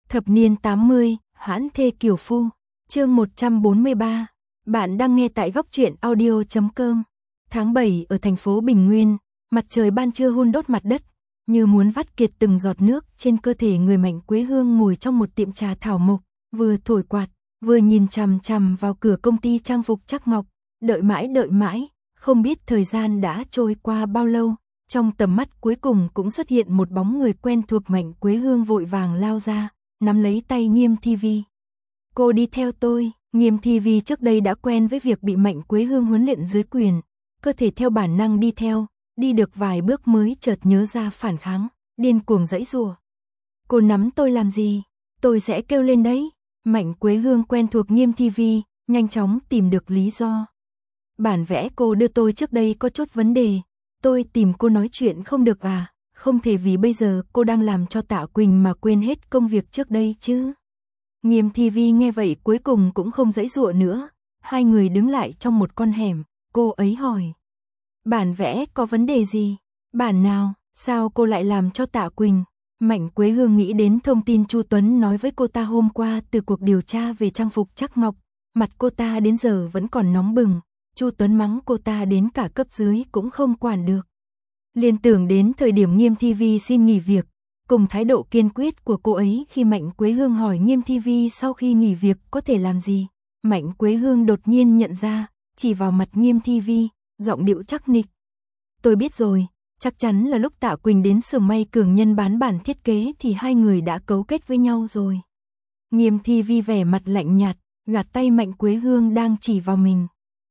Thập niên 80, Hãn thê kiều phu. Chương 143. Bạn đang nghe tại goctruyện audio.com. Tháng 7 ở thành phố Bình Nguyên, mặt trời ban trưa hun đốt mặt đất, như muốn vắt kiệt từng giọt nước trên cơ thể người Mạnh Quế Hương ngồi trong một tiệm trà thảo mộc, vừa thổi quạt, vừa nhìn chằm chằm vào cửa công ty trang phục Trắc Ngọc, đợi mãi, không biết thời gian đã trôi qua bao lâu, trong tầm mắt cuối cùng cũng xuất hiện một bóng người quen thuộc. Mạnh Quế Hương vội vàng lao ra, nắm lấy tay Nghiêm Thi Vi. Cô đi theo tôi. Nghiêm Thi Vi trước đây đã quen với việc bị Mạnh Quế Hương huấn luyện dưới quyền, cơ thể theo bản năng đi theo, đi được vài bước mới chợt nhớ ra phản kháng, điên cuồng giãy giụa. Cô nắm tôi làm gì? Tôi sẽ kêu lên đấy. Mạnh Quế Hương quen thuộc Nghiêm Thi Vi, nhanh chóng tìm được lý do. Bản vẽ cô đưa tôi trước đây có chút vấn đề, tôi tìm cô nói chuyện không được à? Không thể vì bây giờ cô đang làm cho Tạ Quỳnh mà quên hết công việc trước đây chứ. Nghiêm Thi Vi nghe vậy cuối cùng cũng không giãy giụa nữa, hai người đứng lại trong một con hẻm, cô ấy hỏi. Bản vẽ có vấn đề gì? Bản nào? Sao cô lại làm cho Tạ Quỳnh? Mạnh Quế Hương nghĩ đến thông tin Chu Tuấn nói với cô ta hôm qua từ cuộc điều tra về trang phục Trắc Ngọc, mặt cô ta đến giờ vẫn còn nóng bừng, Chu Tuấn mắng cô ta đến cả cấp dưới cũng không quản được. Liên tưởng đến thời điểm Nghiêm Thi Vi xin nghỉ việc, cùng thái độ kiên quyết của cô ấy khi Mạnh Quế Hương hỏi Nghiêm Thi Vi sau khi nghỉ việc có thể làm gì, Mạnh Quế Hương đột nhiên nhận ra, chỉ vào mặt Nghiêm Thi Vi, giọng điệu chắc nịch. Tôi biết rồi, chắc chắn là lúc Tạ Quỳnh đến xưởng may Cường Nhân bán bản thiết kế thì hai người đã cấu kết với nhau rồi. Nghiêm Thi Vi vẻ mặt lạnh nhạt, gạt tay Mạnh Quế Hương đang chỉ vào mình.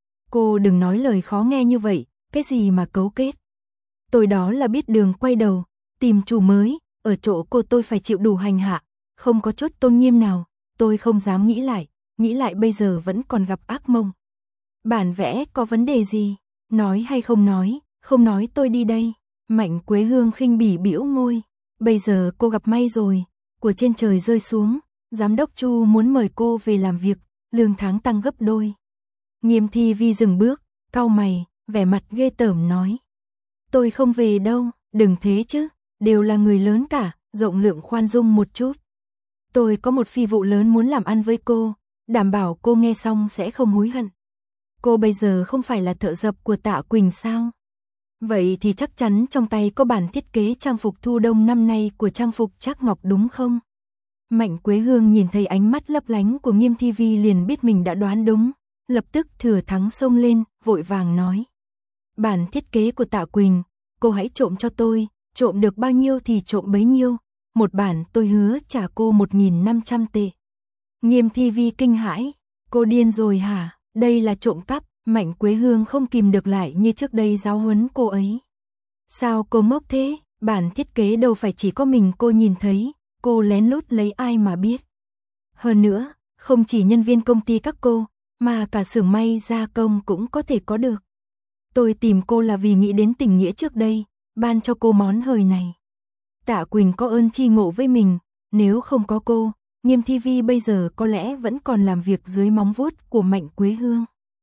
Cô đừng nói lời khó nghe như vậy, cái gì mà cấu kết. Tôi đó là biết đường quay đầu, tìm chủ mới, ở chỗ cô tôi phải chịu đủ hành hạ, không có chút tôn nghiêm nào, tôi không dám nghĩ lại bây giờ vẫn còn gặp ác mộng. Bản vẽ có vấn đề gì? Nói hay không nói? Không nói tôi đi đây. Mạnh Quế Hương khinh bỉ bĩu môi. Bây giờ cô gặp may rồi, của trên trời rơi xuống, giám đốc Chu muốn mời cô về làm việc, lương tháng tăng gấp đôi. Nghiêm Thi Vi dừng bước, cau mày, vẻ mặt ghê tởm nói. Tôi không về đâu, đừng thế chứ, đều là người lớn cả, rộng lượng khoan dung một chút. Tôi có một phi vụ lớn muốn làm ăn với cô, đảm bảo cô nghe xong sẽ không hối hận. Cô bây giờ không phải là thợ dập của Tạ Quỳnh sao? Vậy thì chắc chắn trong tay có bản thiết kế trang phục thu đông năm nay của trang phục Trắc Ngọc đúng không? Mạnh Quế Hương nhìn thấy ánh mắt lấp lánh của Nghiêm Thi Vi liền biết mình đã đoán đúng, lập tức thừa thắng xông lên, vội vàng nói. Bản thiết kế của Tạ Quỳnh, cô hãy trộm cho tôi, trộm được bao nhiêu thì trộm bấy nhiêu, một bản tôi hứa trả cô 1.500 tệ. Nghiêm Thi Vi kinh hãi, cô điên rồi hả? Đây là trộm cắp. Mạnh Quế Hương không kìm được lại như trước đây giáo huấn cô ấy. Sao cô ngốc thế? Bản thiết kế đâu phải chỉ có mình cô nhìn thấy, cô lén lút lấy ai mà biết. Hơn nữa, không chỉ nhân viên công ty các cô, mà cả xưởng may gia công cũng có thể có được. Tôi tìm cô là vì nghĩ đến tình nghĩa trước đây, ban cho cô món hời này. Tạ Quỳnh có ơn tri ngộ với mình, nếu không có cô, Nghiêm Thi Vi bây giờ có lẽ vẫn còn làm việc dưới móng vuốt của Mạnh Quế Hương.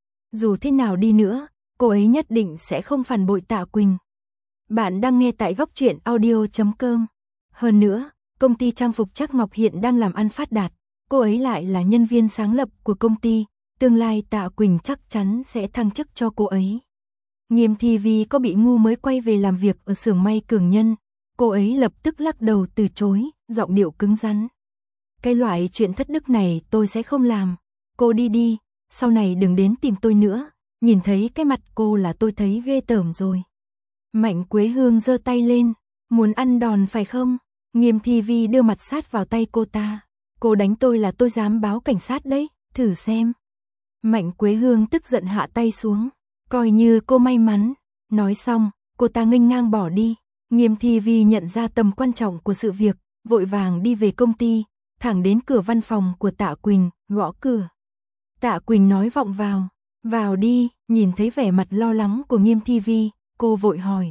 Dù thế nào đi nữa, cô ấy nhất định sẽ không phản bội Tạ Quỳnh. Bạn đang nghe tại goctruyện audio.com. Hơn nữa, công ty trang phục Trắc Ngọc hiện đang làm ăn phát đạt, cô ấy lại là nhân viên sáng lập của công ty, tương lai Tạ Quỳnh chắc chắn sẽ thăng chức cho cô ấy. Nghiêm Thi Vi có bị ngu mới quay về làm việc ở xưởng may Cường Nhân, cô ấy lập tức lắc đầu từ chối, giọng điệu cứng rắn. Cái loại chuyện thất đức này tôi sẽ không làm, cô đi đi. Sau này đừng đến tìm tôi nữa, nhìn thấy cái mặt cô là tôi thấy ghê tởm rồi. Mạnh Quế Hương giơ tay lên, muốn ăn đòn phải không? Nghiêm Thi Vi đưa mặt sát vào tay cô ta. Cô đánh tôi là tôi dám báo cảnh sát đấy, thử xem. Mạnh Quế Hương tức giận hạ tay xuống, coi như cô may mắn. Nói xong, cô ta nghênh ngang bỏ đi. Nghiêm Thi Vi nhận ra tầm quan trọng của sự việc, vội vàng đi về công ty, thẳng đến cửa văn phòng của Tạ Quỳnh, gõ cửa. Tạ Quỳnh nói vọng vào, vào đi, nhìn thấy vẻ mặt lo lắng của Nghiêm Thi Vi, cô vội hỏi.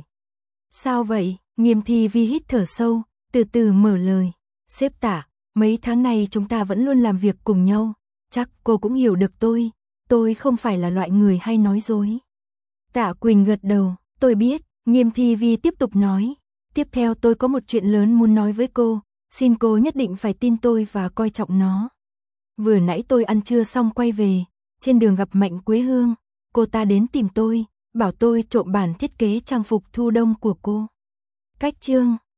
Sao vậy? Nghiêm Thi Vi hít thở sâu, từ từ mở lời. Sếp Tạ, mấy tháng này chúng ta vẫn luôn làm việc cùng nhau, chắc cô cũng hiểu được tôi không phải là loại người hay nói dối. Tạ Quỳnh gật đầu, tôi biết. Nghiêm Thi Vi tiếp tục nói. Tiếp theo tôi có một chuyện lớn muốn nói với cô, Xin cô nhất định phải tin tôi và coi trọng nó. Vừa nãy tôi ăn trưa xong quay về, trên đường gặp Mạnh Quế Hương, cô ta đến tìm tôi, bảo tôi trộm bản thiết kế trang phục thu đông của cô. Cách chương